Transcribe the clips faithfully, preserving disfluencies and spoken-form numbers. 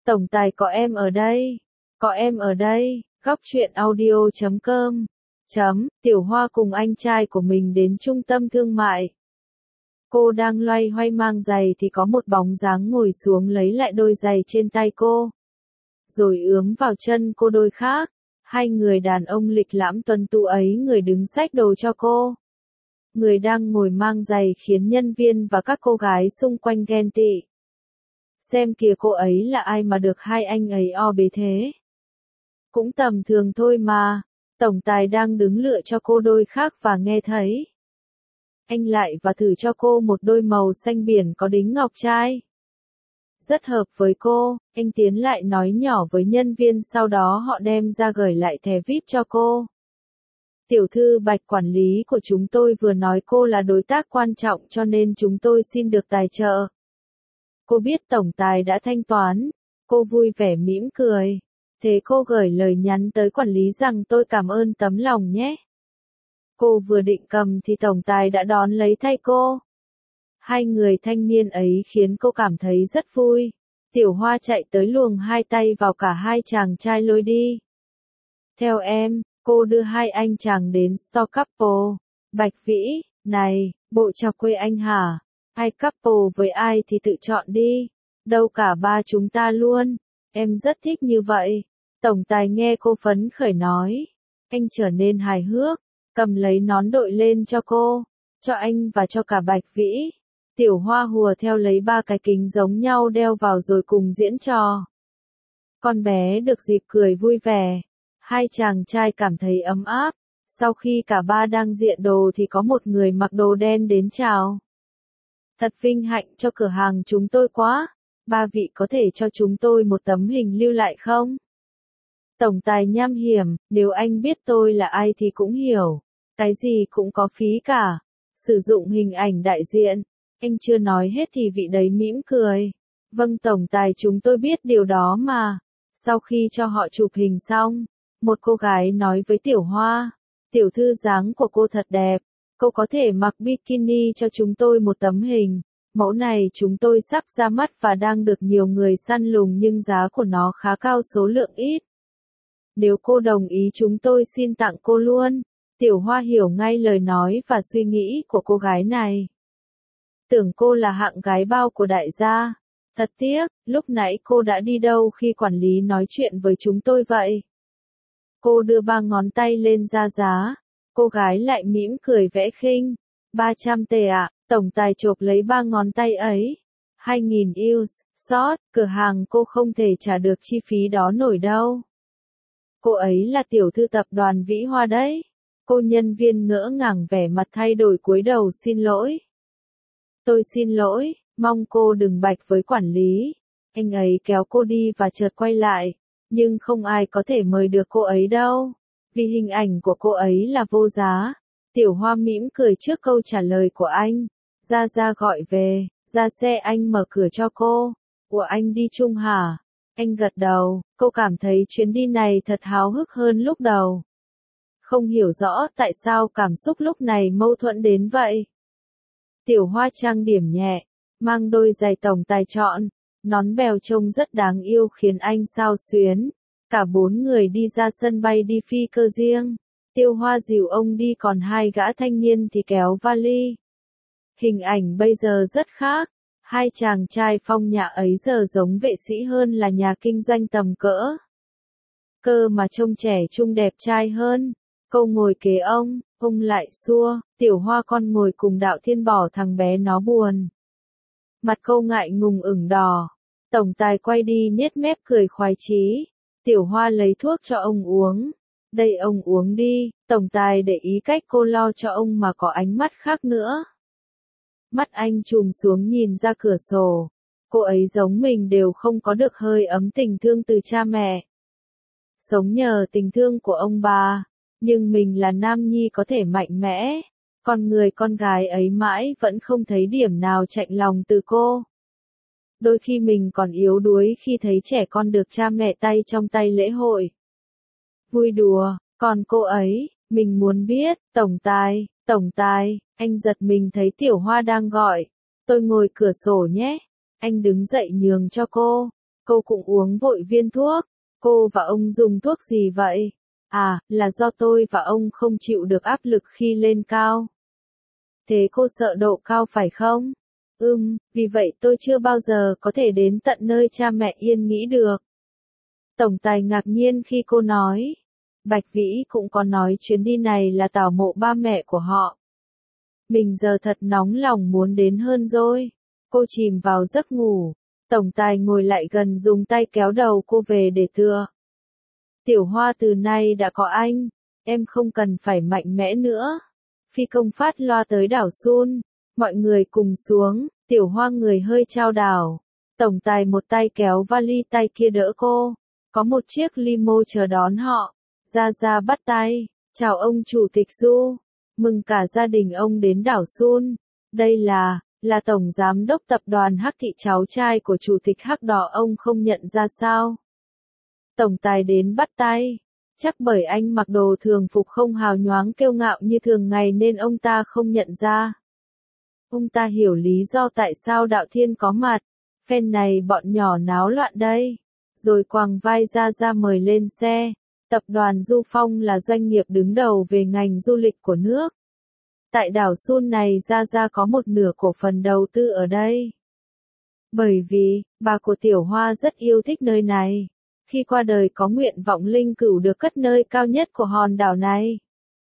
Tổng tài có em ở đây. Có em ở đây. Góc truyện audio chấm com. Chấm, Tiểu Hoa cùng anh trai của mình đến trung tâm thương mại. Cô đang loay hoay mang giày thì có một bóng dáng ngồi xuống lấy lại đôi giày trên tay cô. Rồi ướm vào chân cô đôi khác. Hai người đàn ông lịch lãm tuấn tú ấy người đứng xách đồ cho cô. Người đang ngồi mang giày khiến nhân viên và các cô gái xung quanh ghen tị. Xem kìa cô ấy là ai mà được hai anh ấy o bế thế. Cũng tầm thường thôi mà. Tổng tài đang đứng lựa cho cô đôi khác và nghe thấy. Anh lại và thử cho cô một đôi màu xanh biển có đính ngọc trai. Rất hợp với cô, anh tiến lại nói nhỏ với nhân viên sau đó họ đem ra gửi lại thẻ vi ai pi cho cô. Tiểu thư Bạch quản lý của chúng tôi vừa nói cô là đối tác quan trọng cho nên chúng tôi xin được tài trợ. Cô biết tổng tài đã thanh toán, cô vui vẻ mỉm cười. Thế cô gửi lời nhắn tới quản lý rằng tôi cảm ơn tấm lòng nhé. Cô vừa định cầm thì tổng tài đã đón lấy thay cô. Hai người thanh niên ấy khiến cô cảm thấy rất vui. Tiểu Hoa chạy tới luồng hai tay vào cả hai chàng trai lôi đi. Theo em, cô đưa hai anh chàng đến store couple. Bạch Vĩ, này, bộ chọc quê anh hả? Ai couple với ai thì tự chọn đi. Đâu cả ba chúng ta luôn. Em rất thích như vậy. Tổng tài nghe cô phấn khởi nói. Anh trở nên hài hước, cầm lấy nón đội lên cho cô, cho anh và cho cả Bạch Vĩ. Tiểu Hoa hùa theo lấy ba cái kính giống nhau đeo vào rồi cùng diễn trò. Con bé được dịp cười vui vẻ. Hai chàng trai cảm thấy ấm áp. Sau khi cả ba đang diện đồ thì có một người mặc đồ đen đến chào. Thật vinh hạnh cho cửa hàng chúng tôi quá. Ba vị có thể cho chúng tôi một tấm hình lưu lại không? Tổng tài nham hiểm, nếu anh biết tôi là ai thì cũng hiểu. Cái gì cũng có phí cả. Sử dụng hình ảnh đại diện. Anh chưa nói hết thì vị đấy mỉm cười. Vâng tổng tài chúng tôi biết điều đó mà. Sau khi cho họ chụp hình xong, một cô gái nói với Tiểu Hoa. Tiểu thư dáng của cô thật đẹp. Cô có thể mặc bikini cho chúng tôi một tấm hình. Mẫu này chúng tôi sắp ra mắt và đang được nhiều người săn lùng nhưng giá của nó khá cao số lượng ít. Nếu cô đồng ý chúng tôi xin tặng cô luôn. Tiểu Hoa hiểu ngay lời nói và suy nghĩ của cô gái này. Tưởng cô là hạng gái bao của đại gia. Thật tiếc, lúc nãy cô đã đi đâu khi quản lý nói chuyện với chúng tôi vậy? Cô đưa ba ngón tay lên ra giá. Cô gái lại mỉm cười vẽ khinh. ba trăm tệ ạ, tổng tài chộp lấy ba ngón tay ấy. hai nghìn euro, sót, cửa hàng cô không thể trả được chi phí đó nổi đâu. Cô ấy là tiểu thư tập đoàn Vĩ Hoa đấy. Cô nhân viên ngỡ ngàng vẻ mặt thay đổi cúi đầu xin lỗi. Tôi xin lỗi, mong cô đừng bạch với quản lý. Anh ấy kéo cô đi và chợt quay lại. Nhưng không ai có thể mời được cô ấy đâu. Vì hình ảnh của cô ấy là vô giá. Tiểu Hoa mỉm cười trước câu trả lời của anh. Ra ra gọi về, ra xe anh mở cửa cho cô. Ủa anh đi chung hả? Anh gật đầu, cô cảm thấy chuyến đi này thật háo hức hơn lúc đầu. Không hiểu rõ tại sao cảm xúc lúc này mâu thuẫn đến vậy. Tiểu Hoa trang điểm nhẹ, mang đôi giày tổng tài chọn, nón bèo trông rất đáng yêu khiến anh xao xuyến. Cả bốn người đi ra sân bay đi phi cơ riêng. Tiêu Hoa dìu ông đi còn hai gã thanh niên thì kéo vali. Hình ảnh bây giờ rất khác. Hai chàng trai phong nhã ấy giờ giống vệ sĩ hơn là nhà kinh doanh tầm cỡ. Cơ mà trông trẻ trung đẹp trai hơn. Cô ngồi kế ông, ông lại xua, Tiểu Hoa con ngồi cùng Đạo Thiên bỏ thằng bé nó buồn. Mặt cô ngại ngùng ửng đỏ. Tổng tài quay đi nhếch mép cười khoái chí. Tiểu Hoa lấy thuốc cho ông uống. Đây ông uống đi, tổng tài để ý cách cô lo cho ông mà có ánh mắt khác nữa. Mắt anh chùm xuống nhìn ra cửa sổ. Cô ấy giống mình đều không có được hơi ấm tình thương từ cha mẹ. Sống nhờ tình thương của ông bà. Nhưng mình là nam nhi có thể mạnh mẽ. Còn người con gái ấy mãi vẫn không thấy điểm nào chạnh lòng từ cô. Đôi khi mình còn yếu đuối khi thấy trẻ con được cha mẹ tay trong tay lễ hội. Vui đùa, còn cô ấy, mình muốn biết, tổng tài, tổng tài, anh giật mình thấy Tiểu Hoa đang gọi. Tôi ngồi cửa sổ nhé. Anh đứng dậy nhường cho cô. Cô cũng uống vội viên thuốc. Cô và ông dùng thuốc gì vậy? À, là do tôi và ông không chịu được áp lực khi lên cao. Thế cô sợ độ cao phải không? Ừm, vì vậy tôi chưa bao giờ có thể đến tận nơi cha mẹ Yên nghĩ được. Tổng tài ngạc nhiên khi cô nói. Bạch Vĩ cũng có nói chuyến đi này là tảo mộ ba mẹ của họ. Mình giờ thật nóng lòng muốn đến hơn rồi. Cô chìm vào giấc ngủ. Tổng tài ngồi lại gần dùng tay kéo đầu cô về để tựa. Tiểu Hoa từ nay đã có anh. Em không cần phải mạnh mẽ nữa. Phi công phát loa tới đảo Sun. Mọi người cùng xuống. Tiểu Hoa người hơi chao đảo. Tổng tài một tay kéo vali tay kia đỡ cô. Có một chiếc limo chờ đón họ. Gia Gia bắt tay. Chào ông Chủ tịch Du. Mừng cả gia đình ông đến đảo Sun. Đây là, là Tổng Giám đốc Tập đoàn Hắc Thị cháu trai của Chủ tịch Hắc Đỏ ông không nhận ra sao. Tổng tài đến bắt tay. Chắc bởi anh mặc đồ thường phục không hào nhoáng kiêu ngạo như thường ngày nên ông ta không nhận ra. Ông ta hiểu lý do tại sao Đạo Thiên có mặt. Phen này bọn nhỏ náo loạn đây. Rồi quàng vai Gia Gia mời lên xe. Tập đoàn Du Phong là doanh nghiệp đứng đầu về ngành du lịch của nước. Tại đảo Sun này Gia Gia có một nửa cổ phần đầu tư ở đây. Bởi vì, bà của Tiểu Hoa rất yêu thích nơi này. Khi qua đời có nguyện vọng linh cữu được cất nơi cao nhất của hòn đảo này.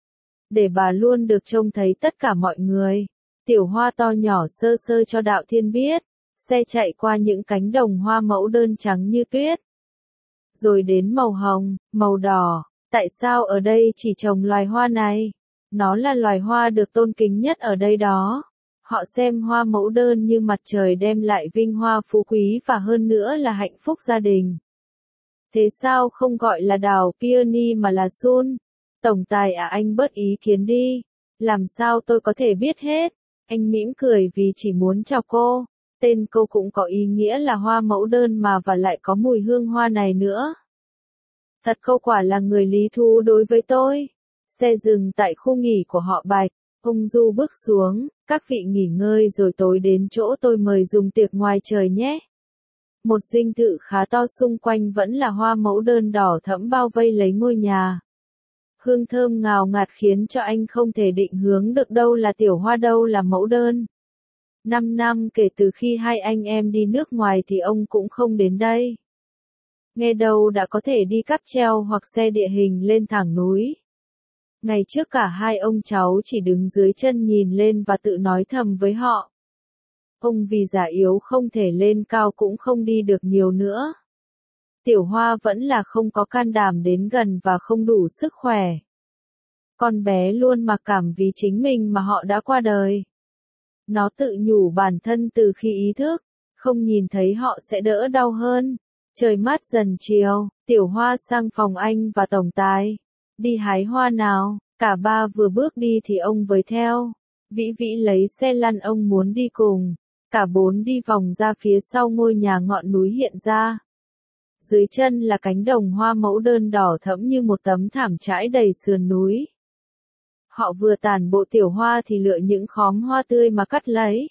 Để bà luôn được trông thấy tất cả mọi người. Tiểu Hoa to nhỏ sơ sơ cho Đạo Thiên biết. Xe chạy qua những cánh đồng hoa mẫu đơn trắng như tuyết. Rồi đến màu hồng, màu đỏ. Tại sao ở đây chỉ trồng loài hoa này? Nó là loài hoa được tôn kính nhất ở đây đó. Họ xem hoa mẫu đơn như mặt trời đem lại vinh hoa phú quý và hơn nữa là hạnh phúc gia đình. Thế sao không gọi là đảo Peony mà là Sun? Tổng tài à anh bớt ý kiến đi. Làm sao tôi có thể biết hết? Anh mỉm cười vì chỉ muốn chào cô. Tên cô cũng có ý nghĩa là hoa mẫu đơn mà và lại có mùi hương hoa này nữa. Thật cô quả là người lý thú đối với tôi. Xe dừng tại khu nghỉ của họ Bạch. Ông Du bước xuống, các vị nghỉ ngơi rồi tối đến chỗ tôi mời dùng tiệc ngoài trời nhé. Một dinh thự khá to xung quanh vẫn là hoa mẫu đơn đỏ thẫm bao vây lấy ngôi nhà. Hương thơm ngào ngạt khiến cho anh không thể định hướng được đâu là Tiểu Hoa đâu là mẫu đơn. Năm năm kể từ khi hai anh em đi nước ngoài thì ông cũng không đến đây. Nghe đâu đã có thể đi cáp treo hoặc xe địa hình lên thẳng núi. Ngày trước cả hai ông cháu chỉ đứng dưới chân nhìn lên và tự nói thầm với họ. Ông vì già yếu không thể lên cao cũng không đi được nhiều nữa. Tiểu Hoa vẫn là không có can đảm đến gần và không đủ sức khỏe. Con bé luôn mặc cảm vì chính mình mà họ đã qua đời. Nó tự nhủ bản thân từ khi ý thức, không nhìn thấy họ sẽ đỡ đau hơn. Trời mát dần chiều, Tiểu Hoa sang phòng anh và tổng tài. Đi hái hoa nào, cả ba vừa bước đi thì ông với theo. Vĩ Vĩ lấy xe lăn ông muốn đi cùng. Cả bốn đi vòng ra phía sau ngôi nhà ngọn núi hiện ra. Dưới chân là cánh đồng hoa mẫu đơn đỏ thẫm như một tấm thảm trải đầy sườn núi. Họ vừa tản bộ Tiểu Hoa thì lựa những khóm hoa tươi mà cắt lấy.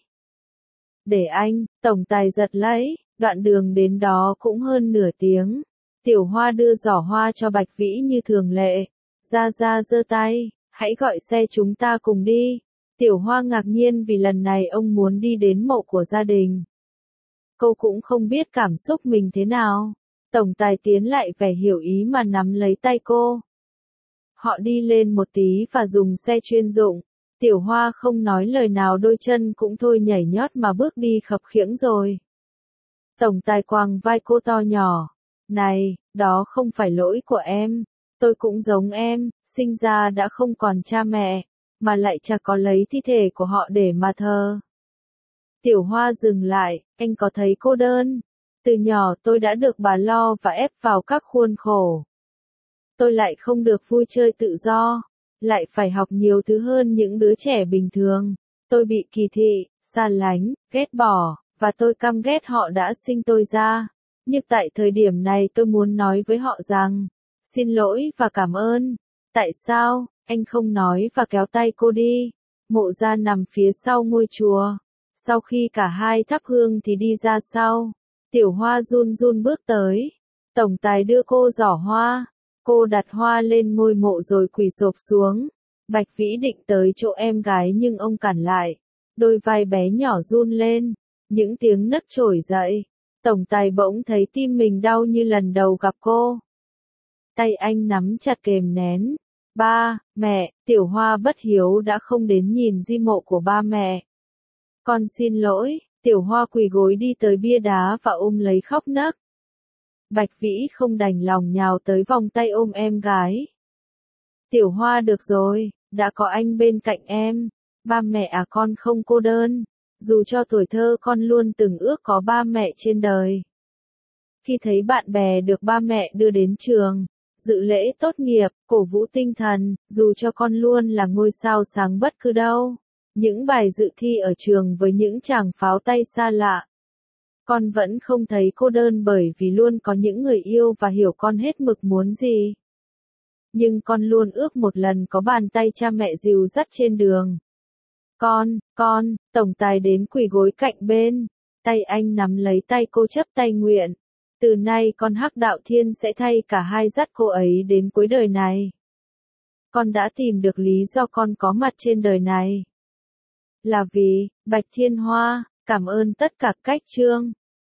Để anh, tổng tài giật lấy, đoạn đường đến đó cũng hơn nửa tiếng. Tiểu Hoa đưa giỏ hoa cho Bạch Vĩ như thường lệ. Gia Gia giơ tay, hãy gọi xe chúng ta cùng đi. Tiểu Hoa ngạc nhiên vì lần này ông muốn đi đến mộ của gia đình. Cô cũng không biết cảm xúc mình thế nào. Tổng tài tiến lại vẻ hiểu ý mà nắm lấy tay cô. Họ đi lên một tí và dùng xe chuyên dụng. Tiểu Hoa không nói lời nào đôi chân cũng thôi nhảy nhót mà bước đi khập khiễng rồi. Tổng tài quàng vai cô to nhỏ. Này, đó không phải lỗi của em. Tôi cũng giống em, sinh ra đã không còn cha mẹ, mà lại chả có lấy thi thể của họ để mà thờ. Tiểu Hoa dừng lại, anh có thấy cô đơn? Từ nhỏ tôi đã được bà lo và ép vào các khuôn khổ. Tôi lại không được vui chơi tự do, lại phải học nhiều thứ hơn những đứa trẻ bình thường. Tôi bị kỳ thị, xa lánh, ghét bỏ, và tôi căm ghét họ đã sinh tôi ra. Nhưng tại thời điểm này tôi muốn nói với họ rằng, xin lỗi và cảm ơn. Tại sao, anh không nói và kéo tay cô đi. Mộ Gia nằm phía sau ngôi chùa. Sau khi cả hai thắp hương thì đi ra sau. Tiểu Hoa run run bước tới. Tổng tài đưa cô giỏ hoa. Cô đặt hoa lên ngôi mộ rồi quỳ xộp xuống. Bạch Vĩ định tới chỗ em gái nhưng ông cản lại. Đôi vai bé nhỏ run lên. Những tiếng nấc trỗi dậy. Tổng tài bỗng thấy tim mình đau như lần đầu gặp cô. Tay anh nắm chặt kềm nén. Ba, mẹ, Tiểu Hoa bất hiếu đã không đến nhìn di mộ của ba mẹ. Con xin lỗi. Tiểu Hoa quỳ gối đi tới bia đá và ôm lấy khóc nấc. Bạch Vĩ không đành lòng nhào tới vòng tay ôm em gái. Tiểu Hoa được rồi, đã có anh bên cạnh em. Ba mẹ à, con không cô đơn. Dù cho tuổi thơ con luôn từng ước có ba mẹ trên đời. Khi thấy bạn bè được ba mẹ đưa đến trường, dự lễ tốt nghiệp, cổ vũ tinh thần, dù cho con luôn là ngôi sao sáng bất cứ đâu. Những bài dự thi ở trường với những chàng pháo tay xa lạ. Con vẫn không thấy cô đơn bởi vì luôn có những người yêu và hiểu con hết mực muốn gì. Nhưng con luôn ước một lần có bàn tay cha mẹ dìu dắt trên đường. Con, con, tổng tài đến quỳ gối cạnh bên. Tay anh nắm lấy tay cô chấp tay nguyện. Từ nay con Hắc Đạo Thiên sẽ thay cả hai dắt cô ấy đến cuối đời này. Con đã tìm được lý do con có mặt trên đời này. Là vì, Bạch Thiên Hoa, cảm ơn tất cả cách chương.